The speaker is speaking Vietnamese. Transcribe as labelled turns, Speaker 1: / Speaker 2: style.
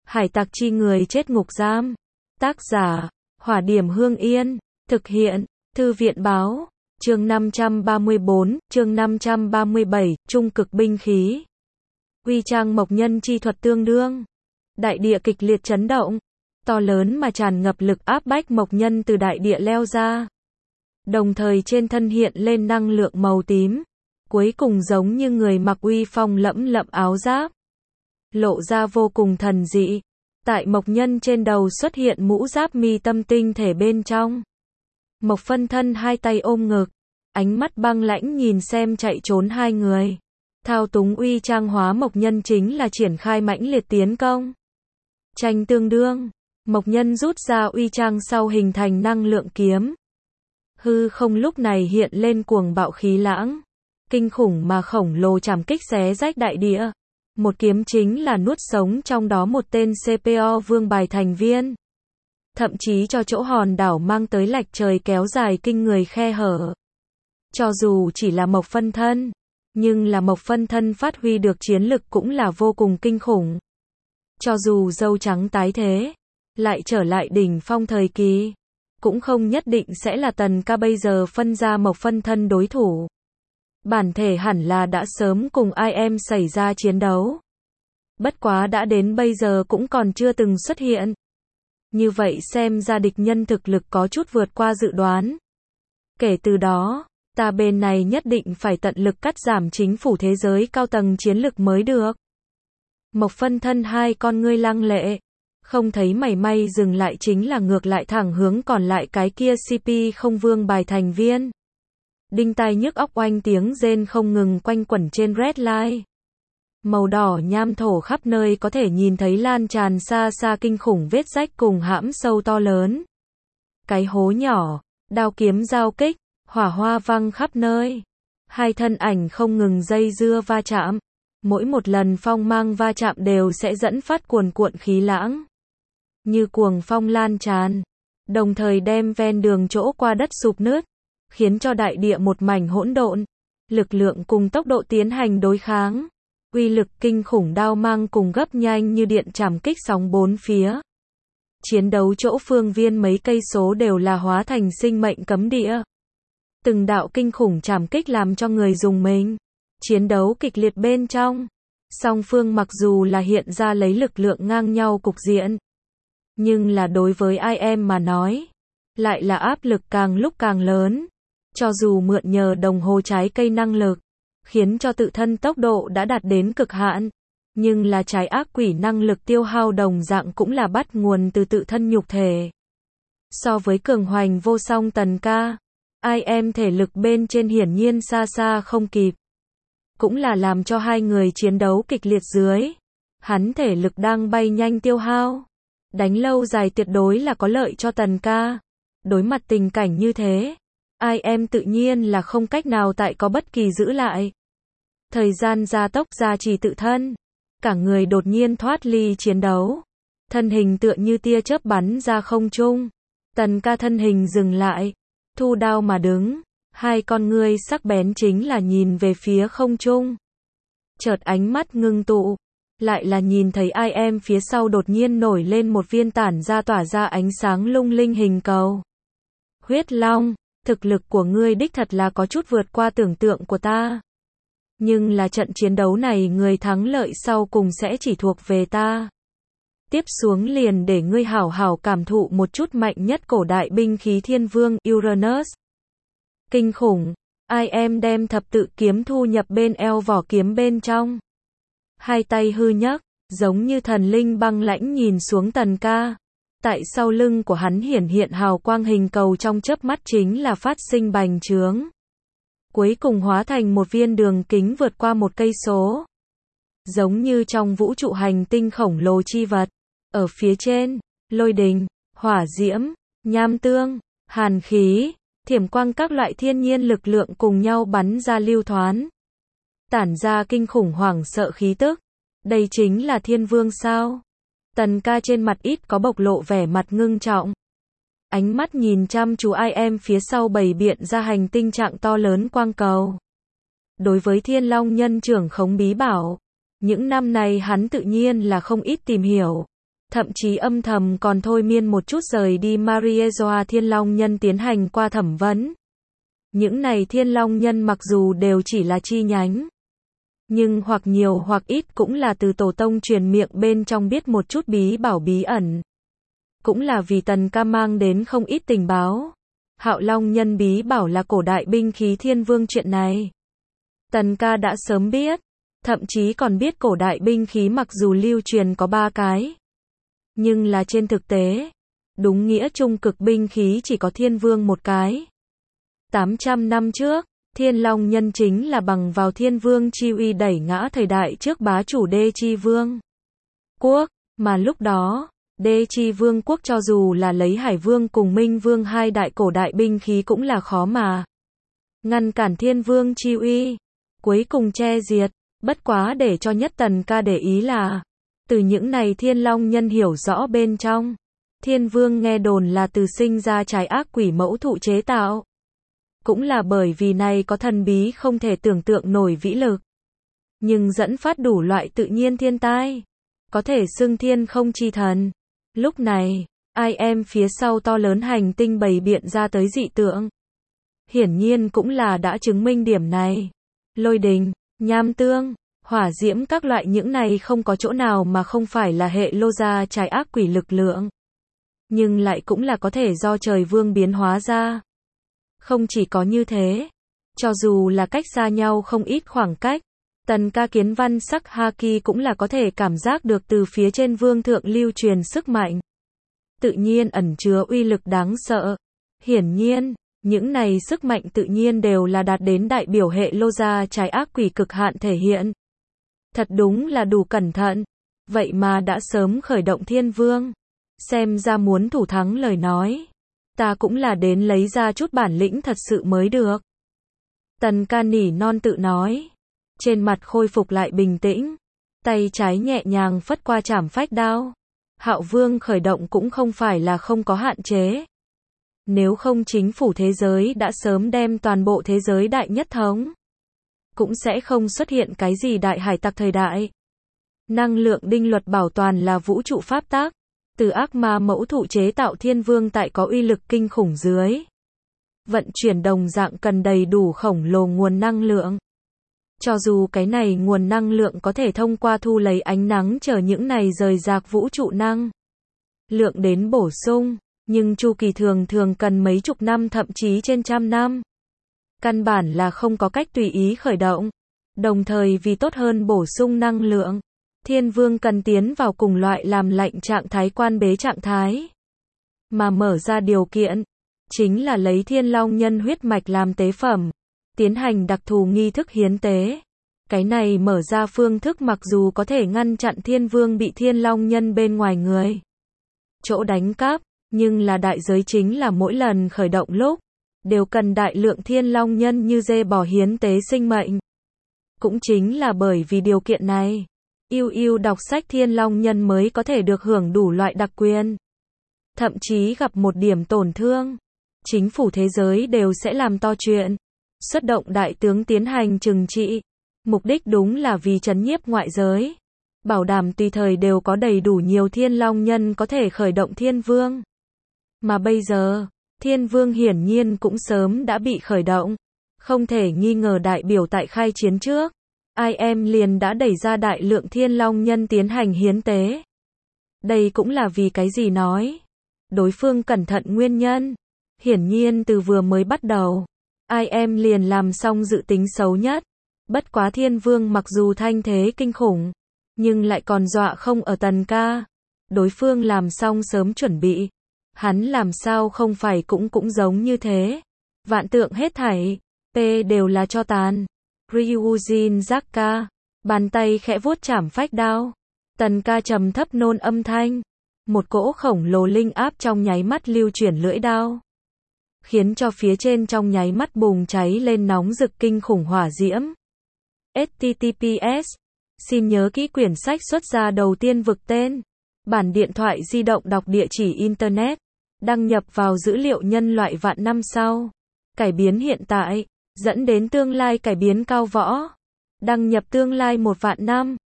Speaker 1: Hải tặc chi người chết ngục giam. Tác giả, Hỏa Điểm Hương Yên. Thực hiện, Thư viện báo. Chương 534, chương 537, trung cực binh khí. Uy trang mộc nhân chi thuật tương đương. Đại địa kịch liệt chấn động. To lớn mà tràn ngập lực áp bách mộc nhân từ đại địa leo ra. Đồng thời trên thân hiện lên năng lượng màu tím. Cuối cùng giống như người mặc uy phong lẫm lẫm áo giáp. Lộ ra vô cùng thần dị. Tại mộc nhân trên đầu xuất hiện mũ giáp mi tâm tinh thể bên trong. Mộc phân thân hai tay ôm ngực. Ánh mắt băng lãnh nhìn xem chạy trốn hai người. Thao túng uy trang hóa mộc nhân chính là triển khai mãnh liệt tiến công. Tranh tương đương. Mộc nhân rút ra uy trang sau hình thành năng lượng kiếm. Hư không lúc này hiện lên cuồng bạo khí lãng. Kinh khủng mà khổng lồ chảm kích xé rách đại địa. Một kiếm chính là nuốt sống trong đó một tên CPO vương bài thành viên. Thậm chí cho chỗ hòn đảo mang tới lạch trời kéo dài kinh người khe hở. Cho dù chỉ là mộc phân thân, nhưng là mộc phân thân phát huy được chiến lực cũng là vô cùng kinh khủng. Cho dù dâu trắng tái thế, lại trở lại đỉnh phong thời kỳ, cũng không nhất định sẽ là Tần Ca bây giờ phân ra mộc phân thân đối thủ. Bản thể hẳn là đã sớm cùng IM xảy ra chiến đấu. Bất quá đã đến bây giờ cũng còn chưa từng xuất hiện. Như vậy xem ra địch nhân thực lực có chút vượt qua dự đoán. Kể từ đó, ta bên này nhất định phải tận lực cắt giảm chính phủ thế giới cao tầng chiến lực mới được. Mộc phân thân hai con ngươi lăng lệ. Không thấy mảy may dừng lại chính là ngược lại thẳng hướng còn lại cái kia CP không vương bài thành viên. Đinh tai nhức óc oanh tiếng rên không ngừng quanh quẩn trên red line. Màu đỏ nham thổ khắp nơi có thể nhìn thấy lan tràn xa xa kinh khủng vết rách cùng hãm sâu to lớn. Cái hố nhỏ, đao kiếm giao kích, hỏa hoa văng khắp nơi. Hai thân ảnh không ngừng dây dưa va chạm. Mỗi một lần phong mang va chạm đều sẽ dẫn phát cuồn cuộn khí lãng. Như cuồng phong lan tràn. Đồng thời đem ven đường chỗ qua đất sụp nứt. Khiến cho đại địa một mảnh hỗn độn. Lực lượng cùng tốc độ tiến hành đối kháng. Uy lực kinh khủng đao mang cùng gấp nhanh như điện chảm kích sóng bốn phía. Chiến đấu chỗ phương viên mấy cây số đều là hóa thành sinh mệnh cấm địa. Từng đạo kinh khủng chảm kích làm cho người dùng mình. Chiến đấu kịch liệt bên trong. Song phương mặc dù là hiện ra lấy lực lượng ngang nhau cục diện. Nhưng là đối với IM mà nói. Lại là áp lực càng lúc càng lớn. Cho dù mượn nhờ đồng hồ trái cây năng lực. Khiến cho tự thân tốc độ đã đạt đến cực hạn. Nhưng là trái ác quỷ năng lực tiêu hao đồng dạng cũng là bắt nguồn từ tự thân nhục thể. So với cường hoành vô song Tần Ca, IM thể lực bên trên hiển nhiên xa xa không kịp. Cũng là làm cho hai người chiến đấu kịch liệt dưới. Hắn thể lực đang bay nhanh tiêu hao. Đánh lâu dài tuyệt đối là có lợi cho Tần Ca. Đối mặt tình cảnh như thế, IM tự nhiên là không cách nào tại có bất kỳ giữ lại. Thời gian gia tốc gia trì tự thân. Cả người đột nhiên thoát ly chiến đấu. Thân hình tựa như tia chớp bắn ra không trung. Tần Ca thân hình dừng lại. Thu đao mà đứng. Hai con ngươi sắc bén chính là nhìn về phía không trung. Chợt ánh mắt ngưng tụ. Lại là nhìn thấy IM phía sau đột nhiên nổi lên một viên tản ra tỏa ra ánh sáng lung linh hình cầu. Huyết Long, thực lực của ngươi đích thật là có chút vượt qua tưởng tượng của ta. Nhưng là trận chiến đấu này người thắng lợi sau cùng sẽ chỉ thuộc về ta. Tiếp xuống liền để ngươi hảo hảo cảm thụ một chút mạnh nhất cổ đại binh khí thiên vương Uranus. Kinh khủng, IM đem thập tự kiếm thu nhập bên eo vỏ kiếm bên trong. Hai tay hư nhấc, giống như thần linh băng lãnh nhìn xuống Tần Ca. Tại sau lưng của hắn hiển hiện hào quang hình cầu trong chớp mắt chính là phát sinh bành trướng. Cuối cùng hóa thành một viên đường kính vượt qua một cây số. Giống như trong vũ trụ hành tinh khổng lồ chi vật. Ở phía trên, lôi đình, hỏa diễm, nham tương, hàn khí, thiểm quang các loại thiên nhiên lực lượng cùng nhau bắn ra lưu thoán. Tản ra kinh khủng hoảng sợ khí tức. Đây chính là thiên vương sao? Tần Ca trên mặt ít có bộc lộ vẻ mặt ngưng trọng. Ánh mắt nhìn chăm chú IM phía sau bày biện ra hành tinh trạng to lớn quang cầu. Đối với Thiên Long nhân trưởng khống bí bảo, những năm này hắn tự nhiên là không ít tìm hiểu. thậm chí âm thầm còn thôi miên một chút rời đi Mariejoa Thiên Long Nhân tiến hành qua thẩm vấn. Những này Thiên Long Nhân mặc dù đều chỉ là chi nhánh, nhưng hoặc nhiều hoặc ít cũng là từ tổ tông truyền miệng bên trong biết một chút bí bảo bí ẩn. Cũng là vì Tần Ca mang đến không ít tình báo. Hạo Long Nhân bí bảo là cổ đại binh khí thiên vương chuyện này. Tần Ca đã sớm biết, thậm chí còn biết cổ đại binh khí mặc dù lưu truyền có 3 cái. Nhưng là trên thực tế, đúng nghĩa trung cực binh khí chỉ có thiên vương một cái. 800 năm trước, Thiên Long Nhân chính là bằng vào thiên vương chi uy đẩy ngã thời đại trước bá chủ Đê Chi Vương quốc, mà lúc đó, Đê Chi Vương quốc cho dù là lấy Hải Vương cùng Minh Vương hai đại cổ đại binh khí cũng là khó mà ngăn cản thiên vương chi uy, cuối cùng che diệt. Bất quá để cho nhất Tần Ca để ý là, từ những này Thiên Long Nhân hiểu rõ bên trong, thiên vương nghe đồn là từ sinh ra trái ác quỷ mẫu thụ chế tạo. Cũng là bởi vì này có thần bí không thể tưởng tượng nổi vĩ lực, nhưng dẫn phát đủ loại tự nhiên thiên tai, có thể xưng thiên không chi thần. Lúc này, IM phía sau to lớn hành tinh bày biện ra tới dị tượng, hiển nhiên cũng là đã chứng minh điểm này. Lôi đình, nham tương, hỏa diễm các loại những này không có chỗ nào mà không phải là hệ lô ra trái ác quỷ lực lượng, nhưng lại cũng là có thể do trời vương biến hóa ra. Không chỉ có như thế, cho dù là cách xa nhau không ít khoảng cách, Tần Ca kiến văn sắc haki cũng là có thể cảm giác được từ phía trên vương thượng lưu truyền sức mạnh. Tự nhiên ẩn chứa uy lực đáng sợ. Hiển nhiên, những này sức mạnh tự nhiên đều là đạt đến đại biểu hệ lô gia trái ác quỷ cực hạn thể hiện. Thật đúng là đủ cẩn thận. Vậy mà đã sớm khởi động thiên vương. Xem ra muốn thủ thắng lời nói, ta cũng là đến lấy ra chút bản lĩnh thật sự mới được. Tần Ca nỉ non tự nói. Trên mặt khôi phục lại bình tĩnh. Tay trái nhẹ nhàng phất qua trảm phách đao. Hạo Vương khởi động cũng không phải là không có hạn chế. Nếu không chính phủ thế giới đã sớm đem toàn bộ thế giới đại nhất thống. Cũng sẽ không xuất hiện cái gì đại hải tặc thời đại. Năng lượng đinh luật bảo toàn là vũ trụ pháp tắc. Từ ác ma mẫu thụ chế tạo thiên vương tại có uy lực kinh khủng dưới. Vận chuyển đồng dạng cần đầy đủ khổng lồ nguồn năng lượng. Cho dù cái này nguồn năng lượng có thể thông qua thu lấy ánh nắng chờ những này rời rạc vũ trụ năng lượng đến bổ sung, nhưng chu kỳ thường thường cần mấy chục năm thậm chí trên trăm năm. Căn bản là không có cách tùy ý khởi động. Đồng thời vì tốt hơn bổ sung năng lượng, thiên vương cần tiến vào cùng loại làm lạnh trạng thái quan bế trạng thái. Mà mở ra điều kiện, chính là lấy Thiên Long Nhân huyết mạch làm tế phẩm. Tiến hành đặc thù nghi thức hiến tế. Cái này mở ra phương thức mặc dù có thể ngăn chặn thiên vương bị Thiên Long Nhân bên ngoài người chỗ đánh cắp, nhưng là đại giới chính là mỗi lần khởi động lúc, đều cần đại lượng Thiên Long Nhân như dê bò hiến tế sinh mệnh. Cũng chính là bởi vì điều kiện này, yêu đọc sách Thiên Long Nhân mới có thể được hưởng đủ loại đặc quyền. Thậm chí gặp một điểm tổn thương, chính phủ thế giới đều sẽ làm to chuyện. Xuất động đại tướng tiến hành trừng trị. Mục đích đúng là vì trấn nhiếp ngoại giới. Bảo đảm tùy thời đều có đầy đủ nhiều Thiên Long Nhân có thể khởi động thiên vương. Mà bây giờ, thiên vương hiển nhiên cũng sớm đã bị khởi động. Không thể nghi ngờ đại biểu tại khai chiến trước. IM liền đã đẩy ra đại lượng Thiên Long Nhân tiến hành hiến tế. Đây cũng là vì cái gì nói. Đối phương cẩn thận nguyên nhân. Hiển nhiên từ vừa mới bắt đầu, IM liền làm xong dự tính xấu nhất. Bất quá thiên vương mặc dù thanh thế kinh khủng, nhưng lại còn dọa không ở Tần Ca. Đối phương làm xong sớm chuẩn bị. Hắn làm sao không phải cũng giống như thế. Vạn tượng hết thảy, P đều là cho tàn. Ryujin Zakka, bàn tay khẽ vuốt trảm phách đao. Tần Ca trầm thấp nôn âm thanh. Một cỗ khổng lồ linh áp trong nháy mắt lưu chuyển lưỡi đao, khiến cho phía trên trong nháy mắt bùng cháy lên nóng rực kinh khủng hỏa diễm. HTTPS. Xin nhớ kỹ quyển sách xuất ra đầu tiên vực tên. Bản điện thoại di động đọc địa chỉ Internet. Đăng nhập vào dữ liệu nhân loại vạn năm sau. Cải biến hiện tại, dẫn đến tương lai cải biến cao võ. Đăng nhập tương lai 1 vạn năm.